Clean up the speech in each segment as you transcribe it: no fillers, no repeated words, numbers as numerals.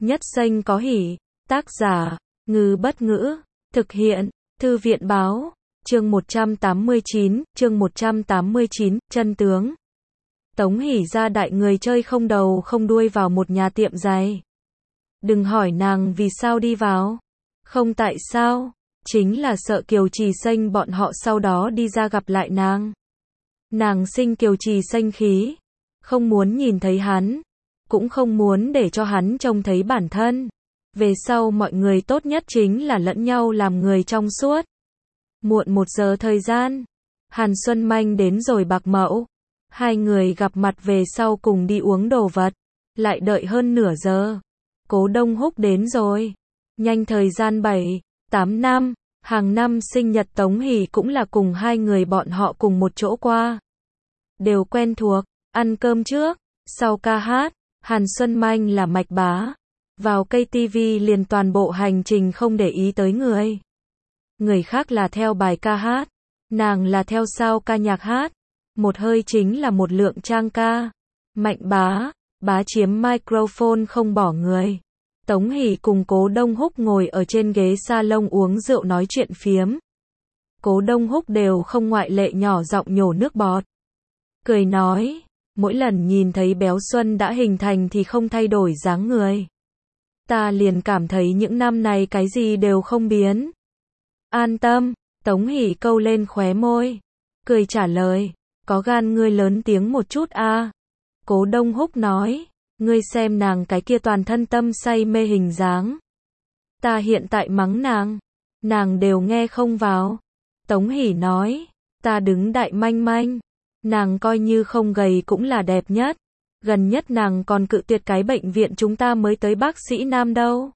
Nhất xanh có hỉ. Tác giả, Ngư Bất Ngữ. Thực hiện, Thư viện Báo. Chương 189, chân tướng. Tống Hỷ ra đại người chơi không đầu không đuôi vào một nhà tiệm giày. Đừng hỏi nàng vì sao đi vào. Không tại sao, chính là sợ Kiều Trì Xanh bọn họ sau đó đi ra gặp lại nàng. Nàng sinh Kiều Trì Xanh khí, không muốn nhìn thấy hắn, cũng không muốn để cho hắn trông thấy bản thân. Về sau mọi người tốt nhất chính là lẫn nhau làm người trong suốt. Muộn 1 giờ thời gian, Hàn Xuân Manh đến rồi Bạc Mẫu. Hai người gặp mặt về sau cùng đi uống đồ vật. Lại đợi hơn nửa giờ. Cố Đông Húc đến rồi. Nhanh thời gian 7-8 năm, hàng năm sinh nhật Tống Hỷ cũng là cùng hai người bọn họ cùng một chỗ qua. Đều quen thuộc, ăn cơm trước, sau ca hát, Hàn Xuân Manh là mạch bá. Vào KTV liền toàn bộ hành trình không để ý tới người. Người khác là theo bài ca hát, nàng là theo sao ca nhạc hát. Một hơi chính là một lượng trang ca. Mạnh bá chiếm microphone không bỏ người. Tống Hỷ cùng Cố Đông Húc ngồi ở trên ghế salon uống rượu nói chuyện phiếm. Cố Đông Húc đều không ngoại lệ nhỏ giọng nhổ nước bọt. Cười nói, mỗi lần nhìn thấy Béo Xuân đã hình thành thì không thay đổi dáng người. Ta liền cảm thấy những năm này cái gì đều không biến. An tâm, Tống Hỷ câu lên khóe môi. Cười trả lời, có gan ngươi lớn tiếng một chút a. Cố Đông Húc nói, ngươi xem nàng cái kia toàn thân tâm say mê hình dáng. Ta hiện tại mắng nàng đều nghe không vào. Tống Hỷ nói, ta đứng đại manh manh, nàng coi như không gầy cũng là đẹp nhất. Gần nhất nàng còn cự tuyệt cái bệnh viện chúng ta mới tới bác sĩ nam đâu.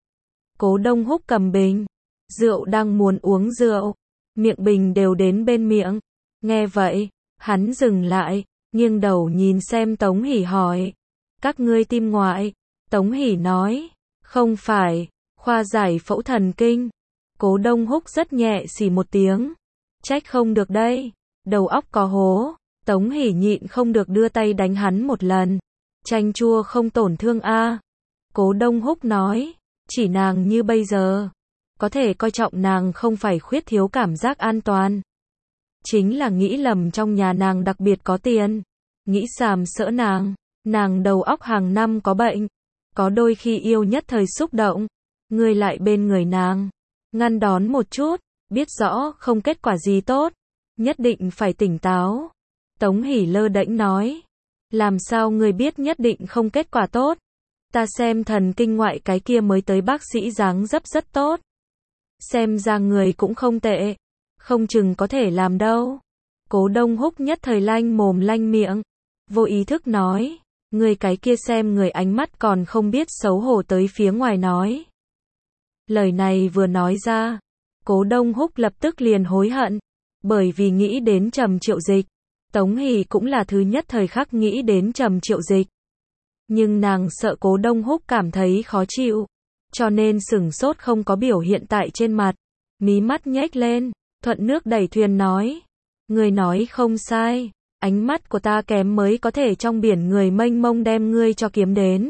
Cố Đông Húc cầm bình rượu đang muốn uống rượu, miệng bình đều đến bên miệng. Nghe vậy, hắn dừng lại, nghiêng đầu nhìn xem Tống Hỷ hỏi, các ngươi tim ngoại? Tống Hỷ nói, không phải, khoa giải phẫu thần kinh. Cố Đông Húc rất nhẹ xì một tiếng, trách không được đây, đầu óc có hố. Tống Hỷ nhịn không được đưa tay đánh hắn một lần. Chanh chua không tổn thương a. Cố Đông Húc nói, chỉ nàng như bây giờ, có thể coi trọng nàng không phải khuyết thiếu cảm giác an toàn. Chính là nghĩ lầm trong nhà nàng đặc biệt có tiền. Nghĩ sàm sỡ nàng đầu óc hàng năm có bệnh. Có đôi khi yêu nhất thời xúc động, ngươi lại bên người nàng, ngăn đón một chút, biết rõ không kết quả gì tốt, nhất định phải tỉnh táo. Tống Hỷ lơ đễnh nói, làm sao ngươi biết nhất định không kết quả tốt? Ta xem thần kinh ngoại cái kia mới tới bác sĩ dáng dấp rất tốt. Xem ra người cũng không tệ, không chừng có thể làm đâu. Cố Đông Húc nhất thời lanh mồm lanh miệng, vô ý thức nói, người cái kia xem người ánh mắt còn không biết xấu hổ tới phía ngoài nói. Lời này vừa nói ra, Cố Đông Húc lập tức liền hối hận, bởi vì nghĩ đến Trầm Triệu Dịch. Tống Hỷ cũng là thứ nhất thời khắc nghĩ đến Trầm Triệu Dịch. Nhưng nàng sợ Cố Đông Húc cảm thấy khó chịu, cho nên sửng sốt không có biểu hiện tại trên mặt. Mí mắt nhếch lên, thuận nước đẩy thuyền nói, ngươi nói không sai, ánh mắt của ta kém mới có thể trong biển người mênh mông đem ngươi cho kiếm đến.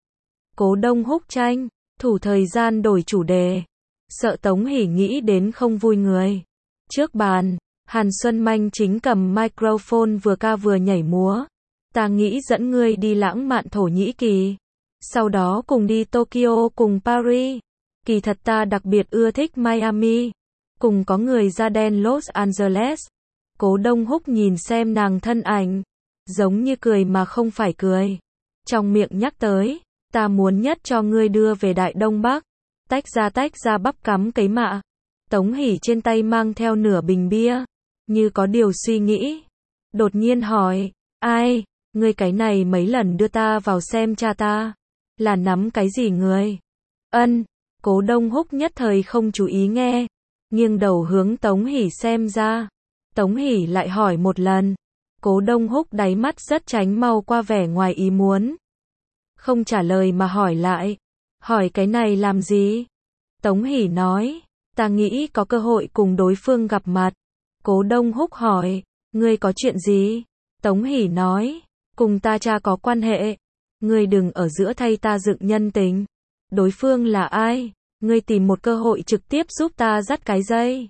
Cố Đông Húc tranh thủ thời gian đổi chủ đề, sợ Tống Hỷ nghĩ đến không vui người. Trước bàn, Hàn Xuân Manh chính cầm microphone vừa ca vừa nhảy múa. Ta nghĩ dẫn ngươi đi lãng mạn Thổ Nhĩ Kỳ, sau đó cùng đi Tokyo cùng Paris. Kỳ thật ta đặc biệt ưa thích Miami, cùng có người da đen Los Angeles. Cố Đông Húc nhìn xem nàng thân ảnh, giống như cười mà không phải cười. Trong miệng nhắc tới, ta muốn nhất cho ngươi đưa về Đại Đông Bắc. Tách ra bắp cắm cấy mạ. Tống Hỷ trên tay mang theo nửa bình bia, như có điều suy nghĩ. Đột nhiên hỏi, ai, ngươi cái này mấy lần đưa ta vào xem cha ta, là nắm cái gì người? Ân, Cố Đông Húc nhất thời không chú ý nghe, nghiêng đầu hướng Tống Hỷ xem ra. Tống Hỷ lại hỏi một lần. Cố Đông Húc đáy mắt rất tránh mau qua vẻ ngoài ý muốn. Không trả lời mà hỏi lại. Hỏi cái này làm gì? Tống Hỷ nói, ta nghĩ có cơ hội cùng đối phương gặp mặt. Cố Đông Húc hỏi, ngươi có chuyện gì? Tống Hỷ nói, cùng ta cha có quan hệ. Ngươi đừng ở giữa thay ta dựng nhân tình. Đối phương là ai? Ngươi tìm một cơ hội trực tiếp giúp ta dắt cái dây.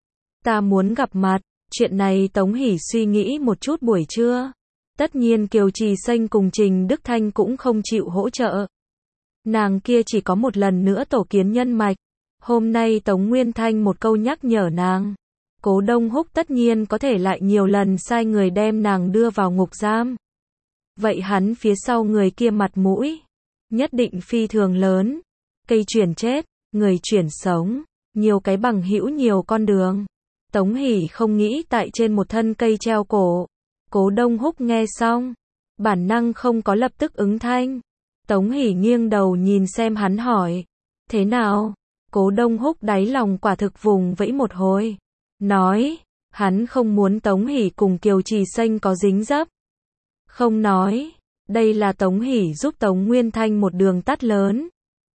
Ta muốn gặp mặt. Chuyện này Tống Hỷ suy nghĩ một chút buổi trưa. Tất nhiên Kiều Trì Xanh cùng Trình Đức Thanh cũng không chịu hỗ trợ. Nàng kia chỉ có một lần nữa tổ kiến nhân mạch. Hôm nay Tống Nguyên Thanh một câu nhắc nhở nàng. Cố Đông Húc tất nhiên có thể lại nhiều lần sai người đem nàng đưa vào ngục giam. Vậy hắn phía sau người kia mặt mũi nhất định phi thường lớn. Cây chuyển chết, người chuyển sống, nhiều cái bằng hữu nhiều con đường. Tống Hỷ không nghĩ tại trên một thân cây treo cổ. Cố Đông Húc nghe xong, bản năng không có lập tức ứng thanh. Tống Hỷ nghiêng đầu nhìn xem hắn hỏi, thế nào? Cố Đông Húc đáy lòng quả thực vùng vẫy một hồi, nói, hắn không muốn Tống Hỷ cùng Kiều Trì Xanh có dính dấp. Không nói, đây là Tống Hỷ giúp Tống Nguyên Thanh một đường tắt lớn.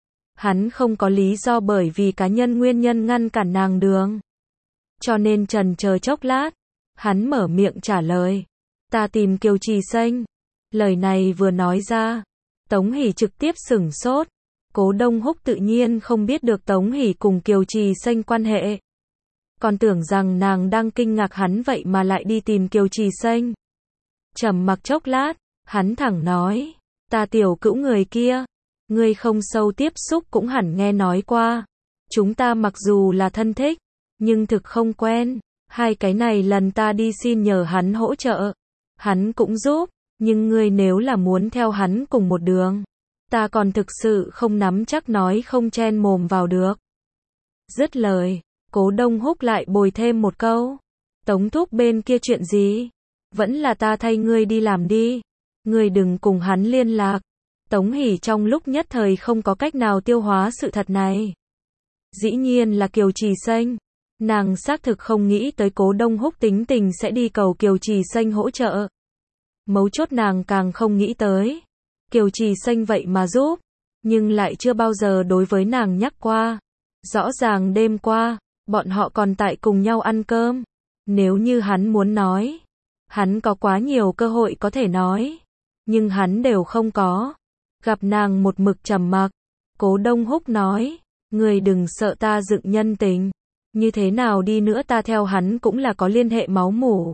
Hắn không có lý do bởi vì cá nhân nguyên nhân ngăn cản nàng đường. Cho nên trần chờ chốc lát, hắn mở miệng trả lời, ta tìm Kiều Trì Xanh. Lời này vừa nói ra, Tống Hỷ trực tiếp sửng sốt. Cố Đông Húc tự nhiên không biết được Tống Hỷ cùng Kiều Trì Xanh quan hệ. Còn tưởng rằng nàng đang kinh ngạc hắn vậy mà lại đi tìm Kiều Trì Xanh. Trầm mặc chốc lát, hắn thẳng nói, ta tiểu cữu người kia, ngươi không sâu tiếp xúc cũng hẳn nghe nói qua. Chúng ta mặc dù là thân thích, nhưng thực không quen. Hai cái này lần ta đi xin nhờ hắn hỗ trợ, hắn cũng giúp, nhưng ngươi nếu là muốn theo hắn cùng một đường, ta còn thực sự không nắm chắc nói không chen mồm vào được. Dứt lời, Cố Đông Húc lại bồi thêm một câu, Tống thúc bên kia chuyện gì? Vẫn là ta thay ngươi đi làm đi, ngươi đừng cùng hắn liên lạc. Tống Hỷ trong lúc nhất thời không có cách nào tiêu hóa sự thật này. Dĩ nhiên là Kiều Trì Xanh. Nàng xác thực không nghĩ tới Cố Đông Húc tính tình sẽ đi cầu Kiều Trì Xanh hỗ trợ. Mấu chốt nàng càng không nghĩ tới. Kiều Trì Xanh vậy mà giúp, nhưng lại chưa bao giờ đối với nàng nhắc qua. Rõ ràng đêm qua, bọn họ còn tại cùng nhau ăn cơm. Nếu như hắn muốn nói, hắn có quá nhiều cơ hội có thể nói, nhưng hắn đều không có. Gặp nàng một mực trầm mặc, Cố Đông Húc nói, ngươi đừng sợ ta dựng nhân tình. Như thế nào đi nữa ta theo hắn cũng là có liên hệ máu mủ.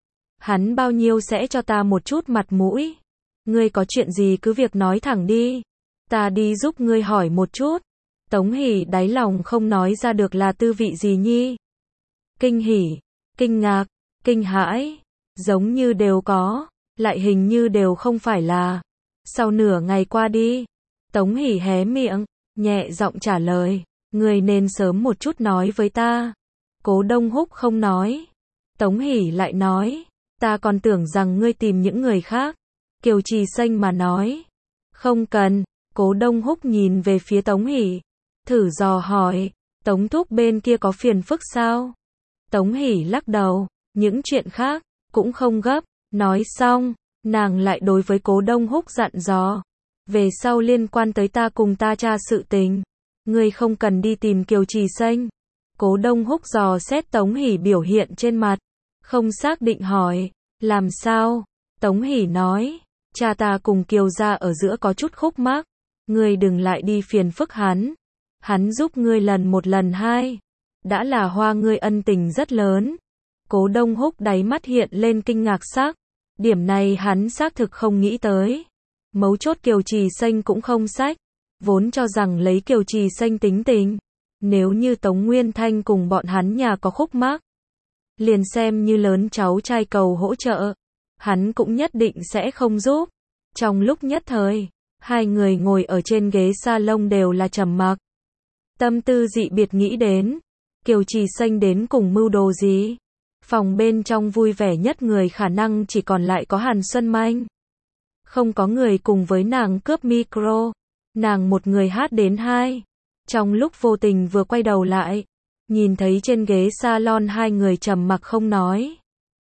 Hắn bao nhiêu sẽ cho ta một chút mặt mũi. Ngươi có chuyện gì cứ việc nói thẳng đi. Ta đi giúp ngươi hỏi một chút. Tống Hỷ đáy lòng không nói ra được là tư vị gì nhi. Kinh hỉ, kinh ngạc, kinh hãi, giống như đều có, lại hình như đều không phải là. Sau nửa ngày qua đi, Tống Hỷ hé miệng, nhẹ giọng trả lời, ngươi nên sớm một chút nói với ta. Cố Đông Húc không nói. Tống Hỷ lại nói, ta còn tưởng rằng ngươi tìm những người khác. Kiều Trì Xanh mà nói, không cần. Cố Đông Húc nhìn về phía Tống Hỷ, thử dò hỏi, Tống thúc bên kia có phiền phức sao? Tống Hỷ lắc đầu, những chuyện khác cũng không gấp. Nói xong, nàng lại đối với Cố Đông Húc dặn dò, về sau liên quan tới ta cùng ta cha sự tình, ngươi không cần đi tìm Kiều Trì Xanh. Cố Đông Húc dò xét Tống Hỷ biểu hiện trên mặt, không xác định hỏi, làm sao? Tống Hỷ nói, cha ta cùng Kiều gia ở giữa có chút khúc mắc, ngươi đừng lại đi phiền phức hắn. Hắn giúp ngươi lần một lần hai, đã là hoa ngươi ân tình rất lớn. Cố Đông Húc đáy mắt hiện lên kinh ngạc sắc, điểm này hắn xác thực không nghĩ tới. Mấu chốt Kiều Trì Xanh cũng không sách, vốn cho rằng lấy Kiều Trì Xanh tính tình, nếu như Tống Nguyên Thanh cùng bọn hắn nhà có khúc mắc, liền xem như lớn cháu trai cầu hỗ trợ, hắn cũng nhất định sẽ không giúp. Trong lúc nhất thời, hai người ngồi ở trên ghế salon đều là trầm mặc. Tâm tư dị biệt nghĩ đến, Kiều Trì Xanh đến cùng mưu đồ gì? Phòng bên trong vui vẻ nhất người khả năng chỉ còn lại có Hàn Xuân Manh. Không có người cùng với nàng cướp micro, nàng một người hát đến hai. Trong lúc vô tình vừa quay đầu lại, nhìn thấy trên ghế salon hai người trầm mặc không nói.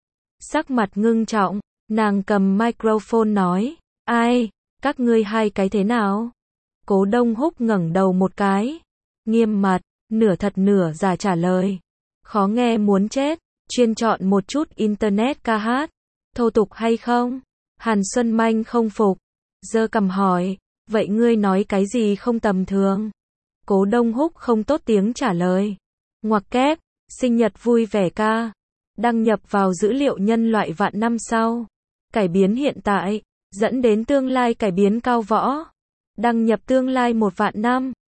Sắc mặt ngưng trọng, nàng cầm microphone nói, ai, các ngươi hai cái thế nào? Cố Đông Húc ngẩng đầu một cái, nghiêm mặt, nửa thật nửa giả trả lời, khó nghe muốn chết, chuyên chọn một chút internet ca hát, thô tục hay không? Hàn Xuân Manh không phục, giơ cằm hỏi, Vậy ngươi nói cái gì không tầm thường? Cố Đông Húc không tốt tiếng trả lời. Ngoặc kép, sinh nhật vui vẻ ca. Đăng nhập vào dữ liệu nhân loại vạn năm sau. Cải biến hiện tại, dẫn đến tương lai cải biến cao võ. Đăng nhập tương lai 1 vạn năm.